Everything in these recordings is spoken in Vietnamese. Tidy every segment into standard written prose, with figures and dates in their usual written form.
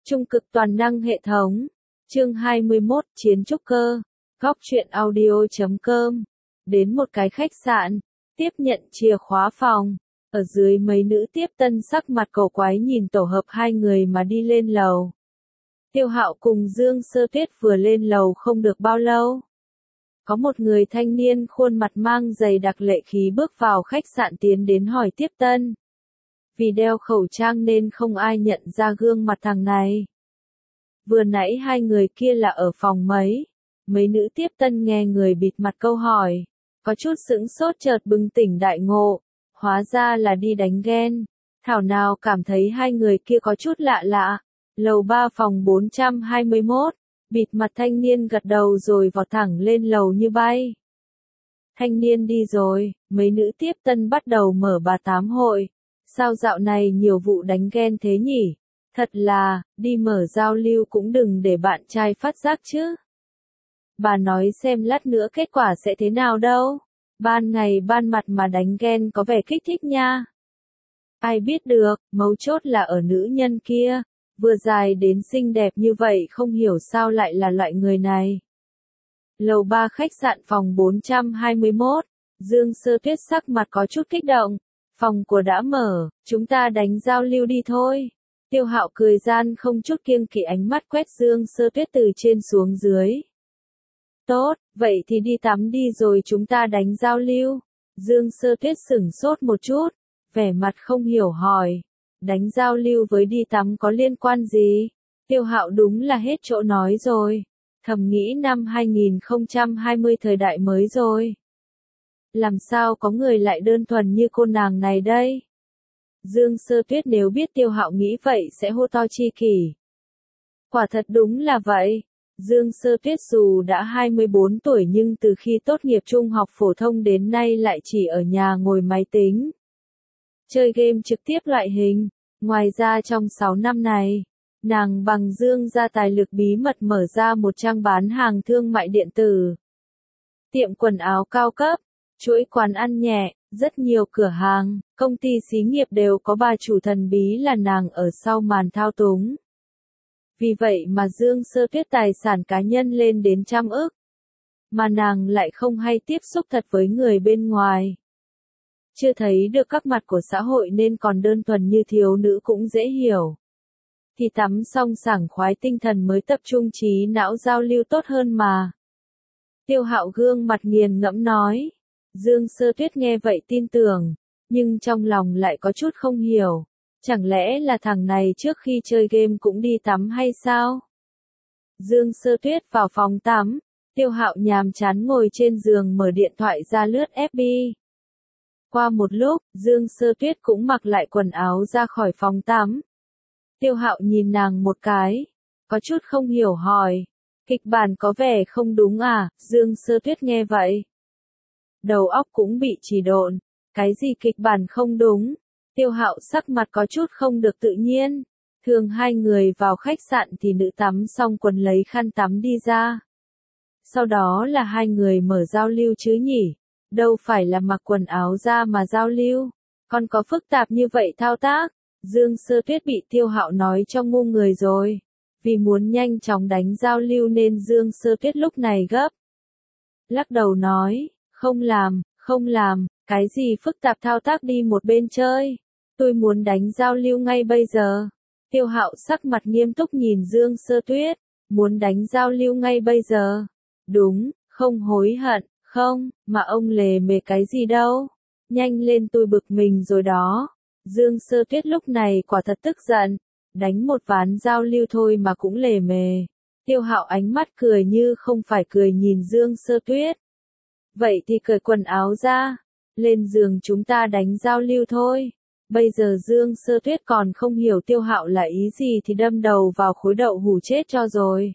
Trung cực toàn năng hệ thống. Chương 21, Chiến trúc cơ. Góc truyện audio.com. Đến một cái khách sạn, tiếp nhận chìa khóa phòng. Ở dưới mấy nữ tiếp tân sắc mặt cổ quái nhìn tổ hợp hai người mà đi lên lầu. Tiêu Hạo cùng Dương Sơ Tuyết vừa lên lầu không được bao lâu. Có một người thanh niên khuôn mặt mang dày đặc lệ khí bước vào khách sạn tiến đến hỏi tiếp tân. Vì đeo khẩu trang nên không ai nhận ra gương mặt thằng này. Vừa nãy hai người kia là ở phòng mấy? Mấy nữ tiếp tân nghe người bịt mặt câu hỏi. Có chút sững sốt chợt bừng tỉnh đại ngộ. Hóa ra là đi đánh ghen. Thảo nào cảm thấy hai người kia có chút lạ lạ. Lầu 3 phòng 421. Bịt mặt thanh niên gật đầu rồi vọt thẳng lên lầu như bay. Thanh niên đi rồi, mấy nữ tiếp tân bắt đầu mở bà tám hội. Sao dạo này nhiều vụ đánh ghen thế nhỉ? Thật là, đi mở giao lưu cũng đừng để bạn trai phát giác chứ. Bà nói xem lát nữa kết quả sẽ thế nào đâu. Ban ngày ban mặt mà đánh ghen có vẻ kích thích nha. Ai biết được, mấu chốt là ở nữ nhân kia. Vừa dài đến xinh đẹp như vậy không hiểu sao lại là loại người này. Lầu 3 khách sạn phòng 421, Dương Sơ Tuyết sắc mặt có chút kích động. Phòng của đã mở, chúng ta đánh giao lưu đi thôi. Tiêu Hạo cười gian không chút kiêng kỵ ánh mắt quét Dương Sơ Tuyết từ trên xuống dưới. Tốt, vậy thì đi tắm đi rồi chúng ta đánh giao lưu. Dương Sơ Tuyết sửng sốt một chút, vẻ mặt không hiểu hỏi. Đánh giao lưu với đi tắm có liên quan gì? Tiêu Hạo đúng là hết chỗ nói rồi. Thầm nghĩ năm 2020 thời đại mới rồi. Làm sao có người lại đơn thuần như cô nàng này đây? Dương Sơ Tuyết nếu biết Tiêu Hạo nghĩ vậy sẽ hô to chi kỷ. Quả thật đúng là vậy. Dương Sơ Tuyết dù đã 24 tuổi nhưng từ khi tốt nghiệp trung học phổ thông đến nay lại chỉ ở nhà ngồi máy tính. Chơi game trực tiếp loại hình. Ngoài ra trong 6 năm này, nàng bằng Dương ra tài lực bí mật mở ra một trang bán hàng thương mại điện tử. Tiệm quần áo cao cấp, chuỗi quán ăn nhẹ, rất nhiều cửa hàng, công ty xí nghiệp đều có bà chủ thần bí là nàng ở sau màn thao túng. Vì vậy mà Dương Sơ Tuyết tài sản cá nhân lên đến trăm ức. Mà nàng lại không hay tiếp xúc thật với người bên ngoài. Chưa thấy được các mặt của xã hội nên còn đơn thuần như thiếu nữ cũng dễ hiểu. Thì tắm xong sảng khoái tinh thần mới tập trung trí não giao lưu tốt hơn mà. Tiêu Hạo gương mặt nghiền ngẫm nói. Dương Sơ Tuyết nghe vậy tin tưởng, nhưng trong lòng lại có chút không hiểu. Chẳng lẽ là thằng này trước khi chơi game cũng đi tắm hay sao? Dương Sơ Tuyết vào phòng tắm, Tiêu Hạo nhàm chán ngồi trên giường mở điện thoại ra lướt FB. Qua một lúc, Dương Sơ Tuyết cũng mặc lại quần áo ra khỏi phòng tắm. Tiêu Hạo nhìn nàng một cái, có chút không hiểu hỏi, kịch bản có vẻ không đúng à? Dương Sơ Tuyết nghe vậy, đầu óc cũng bị trì độn, cái gì kịch bản không đúng? Tiêu Hạo sắc mặt có chút không được tự nhiên. Thường hai người vào khách sạn thì nữ tắm xong quần lấy khăn tắm đi ra. Sau đó là hai người mở giao lưu chứ nhỉ? Đâu phải là mặc quần áo ra mà giao lưu. Còn có phức tạp như vậy thao tác. Dương Sơ Tuyết bị Tiêu Hạo nói cho ngu người rồi. Vì muốn nhanh chóng đánh giao lưu nên Dương Sơ Tuyết lúc này gấp. Lắc đầu nói, không làm, cái gì phức tạp thao tác đi một bên chơi. Tôi muốn đánh giao lưu ngay bây giờ. Tiêu Hạo sắc mặt nghiêm túc nhìn Dương Sơ Tuyết, muốn đánh giao lưu ngay bây giờ. Đúng, không hối hận, không, mà ông lề mề cái gì đâu. Nhanh lên tôi bực mình rồi đó. Dương Sơ Tuyết lúc này quả thật tức giận, đánh một ván giao lưu thôi mà cũng lề mề. Tiêu Hạo ánh mắt cười như không phải cười nhìn Dương Sơ Tuyết. Vậy thì cởi quần áo ra, lên giường chúng ta đánh giao lưu thôi. Bây giờ Dương Sơ Tuyết còn không hiểu Tiêu Hạo là ý gì thì đâm đầu vào khối đậu hủ chết cho rồi.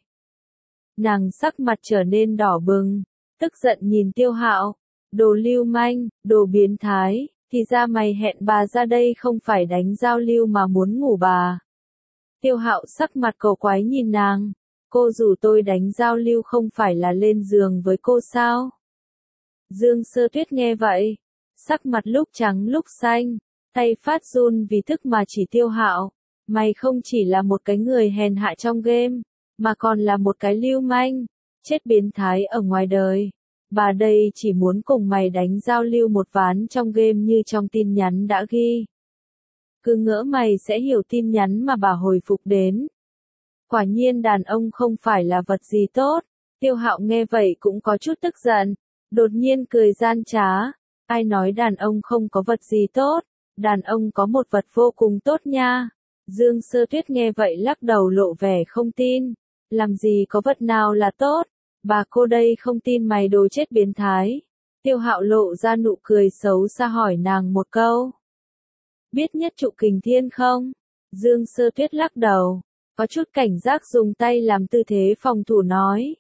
Nàng sắc mặt trở nên đỏ bừng, tức giận nhìn Tiêu Hạo, đồ lưu manh, đồ biến thái, thì ra mày hẹn bà ra đây không phải đánh giao lưu mà muốn ngủ bà. Tiêu Hạo sắc mặt cổ quái nhìn nàng, cô rủ tôi đánh giao lưu không phải là lên giường với cô sao? Dương Sơ Tuyết nghe vậy, sắc mặt lúc trắng lúc xanh, tay phát run vì tức mà chỉ Tiêu Hạo, Mày không chỉ là một cái người hèn hạ trong game, mà còn là một cái lưu manh, chết biến thái ở ngoài đời. Bà đây chỉ muốn cùng mày đánh giao lưu một ván trong game như trong tin nhắn đã ghi. Cứ ngỡ mày sẽ hiểu tin nhắn mà bà hồi phục đến. Quả nhiên đàn ông không phải là vật gì tốt. Tiêu Hạo nghe vậy cũng có chút tức giận, đột nhiên cười gian trá. Ai nói đàn ông không có vật gì tốt, đàn ông có một vật vô cùng tốt nha. Dương Sơ Tuyết nghe vậy lắc đầu lộ vẻ không tin. Làm gì có vật nào là tốt, bà cô đây không tin mày đồ chết biến thái. Tiêu Hạo lộ ra nụ cười xấu xa hỏi nàng một câu. Biết nhất trụ kình thiên không? Dương Sơ Tuyết lắc đầu, có chút cảnh giác dùng tay làm tư thế phòng thủ nói.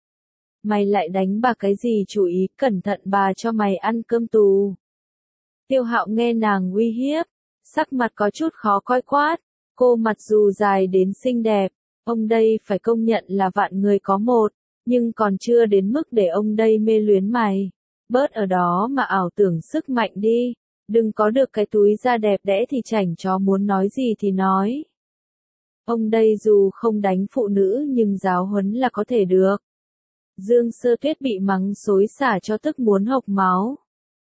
Mày lại đánh bà cái gì chú ý cẩn thận bà cho mày ăn cơm tù. Tiêu Hạo nghe nàng uy hiếp, sắc mặt có chút khó coi quát. Cô mặc dù dài đến xinh đẹp, ông đây phải công nhận là vạn người có một, nhưng còn chưa đến mức để ông đây mê luyến mày. Bớt ở đó mà ảo tưởng sức mạnh đi, đừng có được cái túi da đẹp đẽ thì chảnh chó muốn nói gì thì nói. Ông đây dù không đánh phụ nữ nhưng giáo huấn là có thể được. Dương Sơ Tuyết bị mắng xối xả cho tức muốn hộc máu.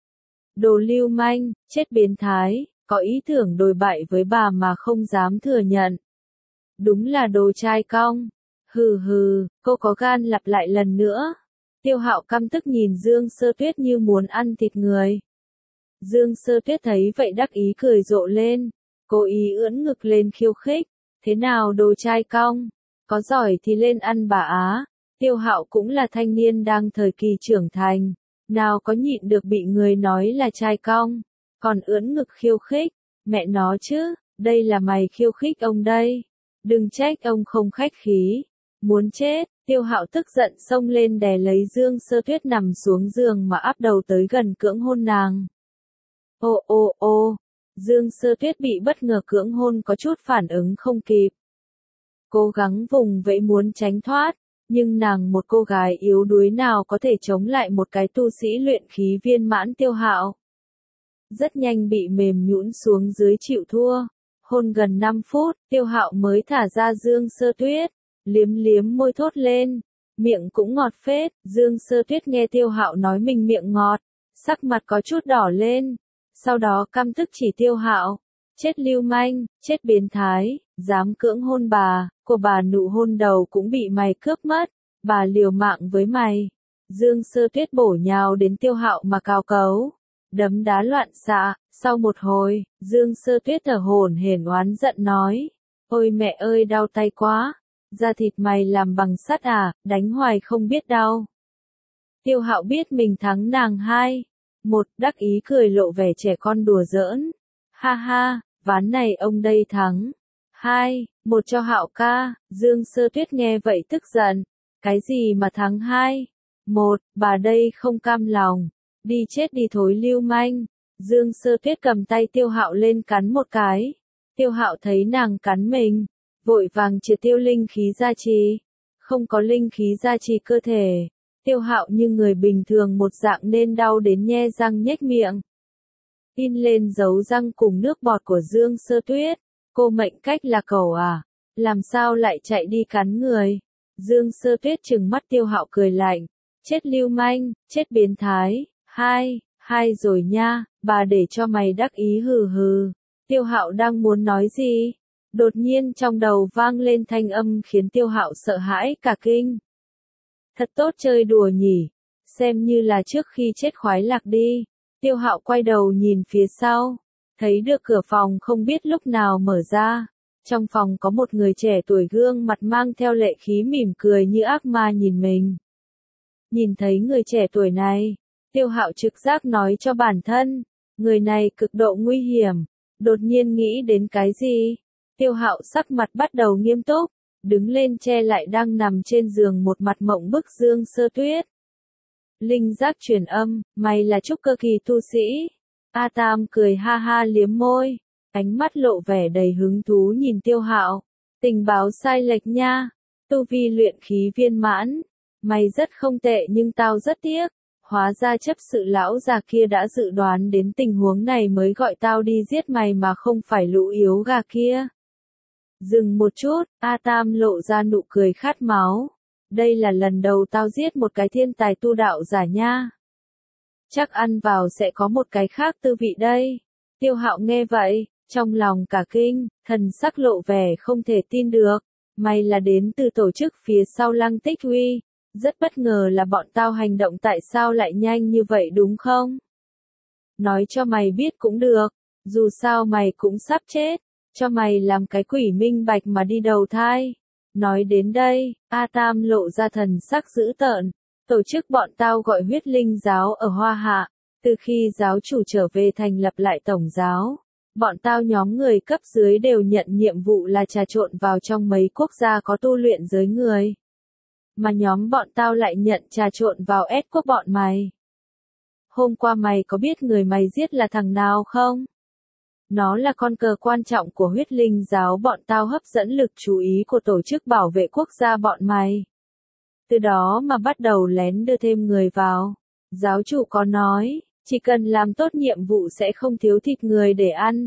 Đồ lưu manh, chết biến thái, có ý tưởng đồi bại với bà mà không dám thừa nhận. Đúng là đồ trai cong. Hừ hừ, cô có gan lặp lại lần nữa. Tiêu Hạo căm tức nhìn Dương Sơ Tuyết như muốn ăn thịt người. Dương Sơ Tuyết thấy vậy đắc ý cười rộ lên, cố ý ưỡn ngực lên khiêu khích. Thế nào đồ trai cong? Có giỏi thì lên ăn bà á. Tiêu Hạo cũng là thanh niên đang thời kỳ trưởng thành, nào có nhịn được bị người nói là trai cong, còn ưỡn ngực khiêu khích, mẹ nó chứ, đây là mày khiêu khích ông đây. Đừng trách ông không khách khí. Muốn chết, Tiêu Hạo tức giận xông lên đè lấy Dương Sơ Tuyết nằm xuống giường mà áp đầu tới gần cưỡng hôn nàng. Ô ô ô, Dương Sơ Tuyết bị bất ngờ cưỡng hôn có chút phản ứng không kịp. Cố gắng vùng vẫy muốn tránh thoát, nhưng nàng một cô gái yếu đuối nào có thể chống lại một cái tu sĩ luyện khí viên mãn Tiêu Hạo. Rất nhanh bị mềm nhũn xuống dưới chịu thua. Hôn gần 5 phút, Tiêu Hạo mới thả ra Dương Sơ Tuyết, liếm liếm môi thốt lên, miệng cũng ngọt phết. Dương Sơ Tuyết nghe Tiêu Hạo nói mình miệng ngọt, sắc mặt có chút đỏ lên, sau đó căm tức chỉ Tiêu Hạo, chết lưu manh, chết biến thái, dám cưỡng hôn bà, của bà nụ hôn đầu cũng bị mày cướp mất, bà liều mạng với mày. Dương Sơ Tuyết bổ nhào đến Tiêu Hạo mà cào cấu, đấm đá loạn xạ. Sau một hồi, Dương Sơ Tuyết thở hổn hển oán giận nói, ôi mẹ ơi đau tay quá, da thịt mày làm bằng sắt à, đánh hoài không biết đau. Tiêu Hạo biết mình thắng nàng 2-1, đắc ý cười lộ vẻ trẻ con đùa giỡn. Ha ha, ván này ông đây thắng. 2-1 cho Hạo ca. Dương Sơ Tuyết nghe vậy tức giận. Cái gì mà thắng 2-1, bà đây không cam lòng. Đi chết đi thối lưu manh. Dương Sơ Tuyết cầm tay Tiêu Hạo lên cắn một cái. Tiêu Hạo thấy nàng cắn mình, vội vàng triệt tiêu linh khí gia trì. Không có linh khí gia trì cơ thể, Tiêu Hạo như người bình thường một dạng nên đau đến nhe răng nhếch miệng. In lên dấu răng cùng nước bọt của Dương Sơ Tuyết. Cô mệnh cách là cẩu à? Làm sao lại chạy đi cắn người? Dương Sơ Tuyết trừng mắt Tiêu Hạo cười lạnh. Chết lưu manh, chết biến thái. 2-2 rồi nha, bà để cho mày đắc ý hừ hừ. Tiêu Hạo đang muốn nói gì? Đột nhiên trong đầu vang lên thanh âm khiến Tiêu Hạo sợ hãi cả kinh. Thật tốt chơi đùa nhỉ, xem như là trước khi chết khoái lạc đi. Tiêu Hạo quay đầu nhìn phía sau, thấy được cửa phòng không biết lúc nào mở ra. Trong phòng có một người trẻ tuổi gương mặt mang theo lệ khí mỉm cười như ác ma nhìn mình. Nhìn thấy người trẻ tuổi này, Tiêu Hạo trực giác nói cho bản thân, người này cực độ nguy hiểm. Đột nhiên nghĩ đến cái gì? Tiêu Hạo sắc mặt bắt đầu nghiêm túc, đứng lên che lại đang nằm trên giường một mặt mộng bức Dương Sơ Tuyết. Linh giác truyền âm, mày là trúc cơ kỳ tu sĩ. A Tam cười ha ha liếm môi, ánh mắt lộ vẻ đầy hứng thú nhìn Tiêu Hạo. Tình báo sai lệch nha, tu vi luyện khí viên mãn. Mày rất không tệ nhưng tao rất tiếc. Hóa ra chấp sự lão già kia đã dự đoán đến tình huống này mới gọi tao đi giết mày mà không phải lũ yếu gà kia. Dừng một chút, A Tam lộ ra nụ cười khát máu. Đây là lần đầu tao giết một cái thiên tài tu đạo giả nha. Chắc ăn vào sẽ có một cái khác tư vị đây. Tiêu Hạo nghe vậy, trong lòng cả kinh, thần sắc lộ vẻ không thể tin được. Mày là đến từ tổ chức phía sau Lăng Tích Huy. Rất bất ngờ là bọn tao hành động tại sao lại nhanh như vậy đúng không? Nói cho mày biết cũng được, dù sao mày cũng sắp chết, cho mày làm cái quỷ minh bạch mà đi đầu thai. Nói đến đây, A Tam lộ ra thần sắc dữ tợn. Tổ chức bọn tao gọi huyết linh giáo ở Hoa Hạ, từ khi giáo chủ trở về thành lập lại tổng giáo. Bọn tao nhóm người cấp dưới đều nhận nhiệm vụ là trà trộn vào trong mấy quốc gia có tu luyện giới người. Mà nhóm bọn tao lại nhận trà trộn vào S quốc bọn mày. Hôm qua mày có biết người mày giết là thằng nào không? Nó là con cờ quan trọng của huyết linh giáo bọn tao hấp dẫn lực chú ý của tổ chức bảo vệ quốc gia bọn mày. Từ đó mà bắt đầu lén đưa thêm người vào. Giáo chủ có nói, chỉ cần làm tốt nhiệm vụ sẽ không thiếu thịt người để ăn.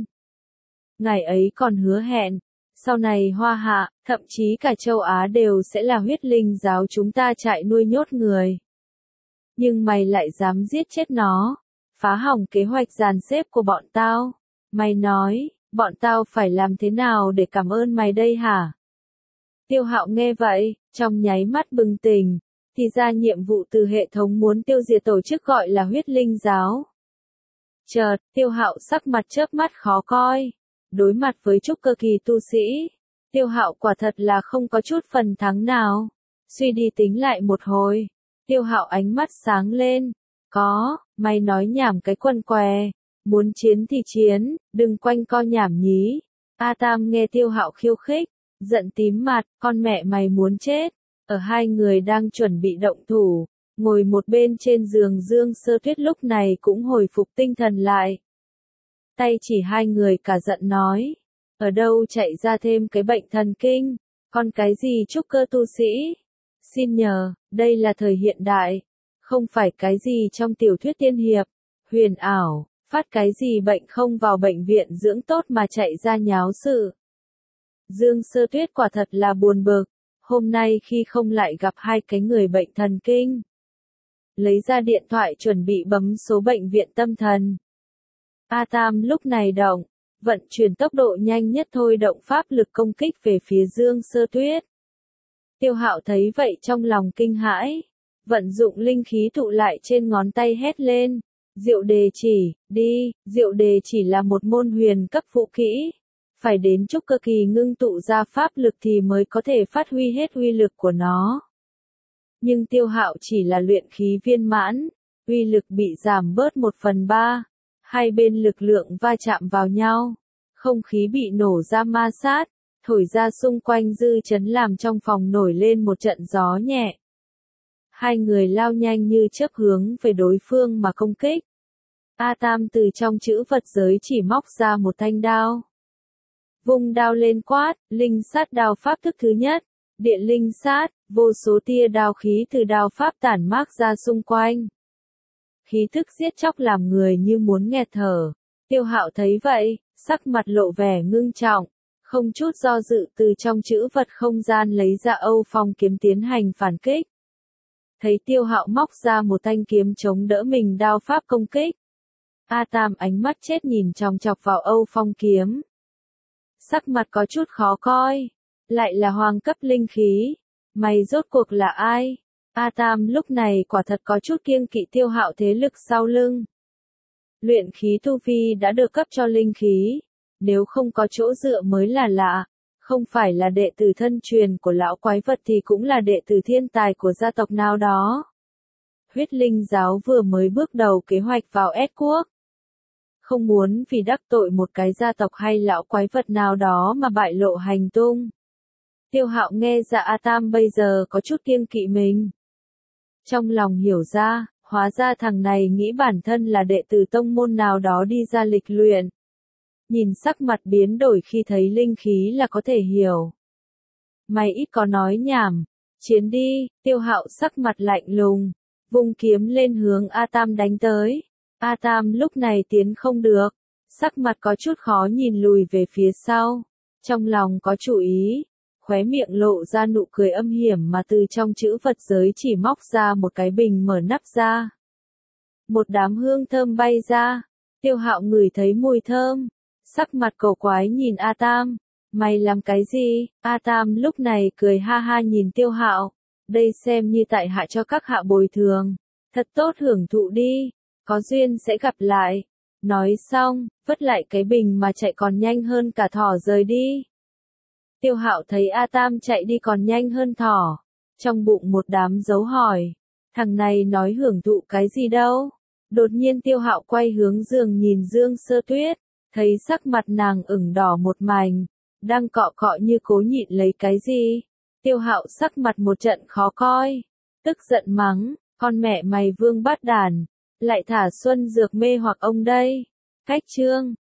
Ngày ấy còn hứa hẹn, sau này Hoa Hạ, thậm chí cả châu Á đều sẽ là huyết linh giáo chúng ta trại nuôi nhốt người. Nhưng mày lại dám giết chết nó, phá hỏng kế hoạch dàn xếp của bọn tao. Mày nói, bọn tao phải làm thế nào để cảm ơn mày đây hả? Tiêu Hạo nghe vậy, trong nháy mắt bừng tỉnh, thì ra nhiệm vụ từ hệ thống muốn tiêu diệt tổ chức gọi là huyết linh giáo. Chợt, Tiêu Hạo sắc mặt chớp mắt khó coi. Đối mặt với trúc cơ kỳ tu sĩ, Tiêu Hạo quả thật là không có chút phần thắng nào. Suy đi tính lại một hồi, Tiêu Hạo ánh mắt sáng lên. Có, mày nói nhảm cái quần què. Muốn chiến thì chiến, đừng quanh co nhảm nhí. A Tam nghe Tiêu Hạo khiêu khích, giận tím mặt, con mẹ mày muốn chết. Ở hai người đang chuẩn bị động thủ, ngồi một bên trên giường Dương Sơ Tuyết lúc này cũng hồi phục tinh thần lại. Tay chỉ hai người cả giận nói, ở đâu chạy ra thêm cái bệnh thần kinh, con cái gì trúc cơ tu sĩ. Xin nhờ, đây là thời hiện đại, không phải cái gì trong tiểu thuyết tiên hiệp, huyền ảo, phát cái gì bệnh không vào bệnh viện dưỡng tốt mà chạy ra nháo sự. Dương Sơ Tuyết quả thật là buồn bực, hôm nay khi không lại gặp hai cái người bệnh thần kinh. Lấy ra điện thoại chuẩn bị bấm số bệnh viện tâm thần. A Tam lúc này động, vận chuyển tốc độ nhanh nhất thôi động pháp lực công kích về phía Dương Sơ Tuyết. Tiêu Hạo thấy vậy trong lòng kinh hãi, vận dụng linh khí tụ lại trên ngón tay hét lên, Diệu Đề Chỉ, đi, Diệu Đề Chỉ là một môn huyền cấp vũ kỹ, phải đến trúc cơ kỳ ngưng tụ ra pháp lực thì mới có thể phát huy hết uy lực của nó. Nhưng Tiêu Hạo chỉ là luyện khí viên mãn, uy lực bị giảm bớt 1/3, hai bên lực lượng va chạm vào nhau, không khí bị nổ ra ma sát, thổi ra xung quanh dư chấn làm trong phòng nổi lên một trận gió nhẹ. Hai người lao nhanh như chớp hướng về đối phương mà công kích. A Tam từ trong chữ vật giới chỉ móc ra một thanh đao. Vung đao lên quát, linh sát đao pháp thức thứ nhất, điện linh sát, vô số tia đao khí từ đao pháp tản mát ra xung quanh. Khí thức giết chóc làm người như muốn nghẹt thở. Tiêu Hạo thấy vậy, sắc mặt lộ vẻ ngưng trọng, không chút do dự từ trong chữ vật không gian lấy ra Âu Phong kiếm tiến hành phản kích. Thấy Tiêu Hạo móc ra một thanh kiếm chống đỡ mình đao pháp công kích. A Tam ánh mắt chết nhìn chòng chọc vào Âu Phong kiếm. Sắc mặt có chút khó coi, lại là hoàng cấp linh khí, mày rốt cuộc là ai? A Tam lúc này quả thật có chút kiêng kỵ Tiêu Hạo thế lực sau lưng. Luyện khí tu vi đã được cấp cho linh khí, nếu không có chỗ dựa mới là lạ, không phải là đệ tử thân truyền của lão quái vật thì cũng là đệ tử thiên tài của gia tộc nào đó. Huyết linh giáo vừa mới bước đầu kế hoạch vào S quốc. Không muốn vì đắc tội một cái gia tộc hay lão quái vật nào đó mà bại lộ hành tung. Tiêu Hạo nghe ra A Tam bây giờ có chút kiêng kỵ mình. Trong lòng hiểu ra, hóa ra thằng này nghĩ bản thân là đệ tử tông môn nào đó đi ra lịch luyện. Nhìn sắc mặt biến đổi khi thấy linh khí là có thể hiểu. Mày ít có nói nhảm, chiến đi, Tiêu Hạo sắc mặt lạnh lùng, vung kiếm lên hướng A Tam đánh tới. A Tam lúc này tiến không được, sắc mặt có chút khó nhìn lùi về phía sau. Trong lòng có chủ ý, khóe miệng lộ ra nụ cười âm hiểm mà từ trong chữ vật giới chỉ móc ra một cái bình mở nắp ra. Một đám hương thơm bay ra, Tiêu Hạo ngửi thấy mùi thơm, sắc mặt cổ quái nhìn A Tam, mày làm cái gì? A Tam lúc này cười ha ha nhìn Tiêu Hạo, đây xem như tại hạ cho các hạ bồi thường, thật tốt hưởng thụ đi, có duyên sẽ gặp lại. Nói xong, vứt lại cái bình mà chạy còn nhanh hơn cả thỏ rời đi. Tiêu Hạo thấy A Tam chạy đi còn nhanh hơn thỏ, trong bụng một đám dấu hỏi, thằng này nói hưởng thụ cái gì đâu. Đột nhiên Tiêu Hạo quay hướng giường nhìn Dương Sơ Tuyết, thấy sắc mặt nàng ửng đỏ một mảnh, đang cọ cọ như cố nhịn lấy cái gì. Tiêu Hạo sắc mặt một trận khó coi, tức giận mắng, con mẹ mày vương bát đàn, lại thả xuân dược mê hoặc ông đây. Cách chương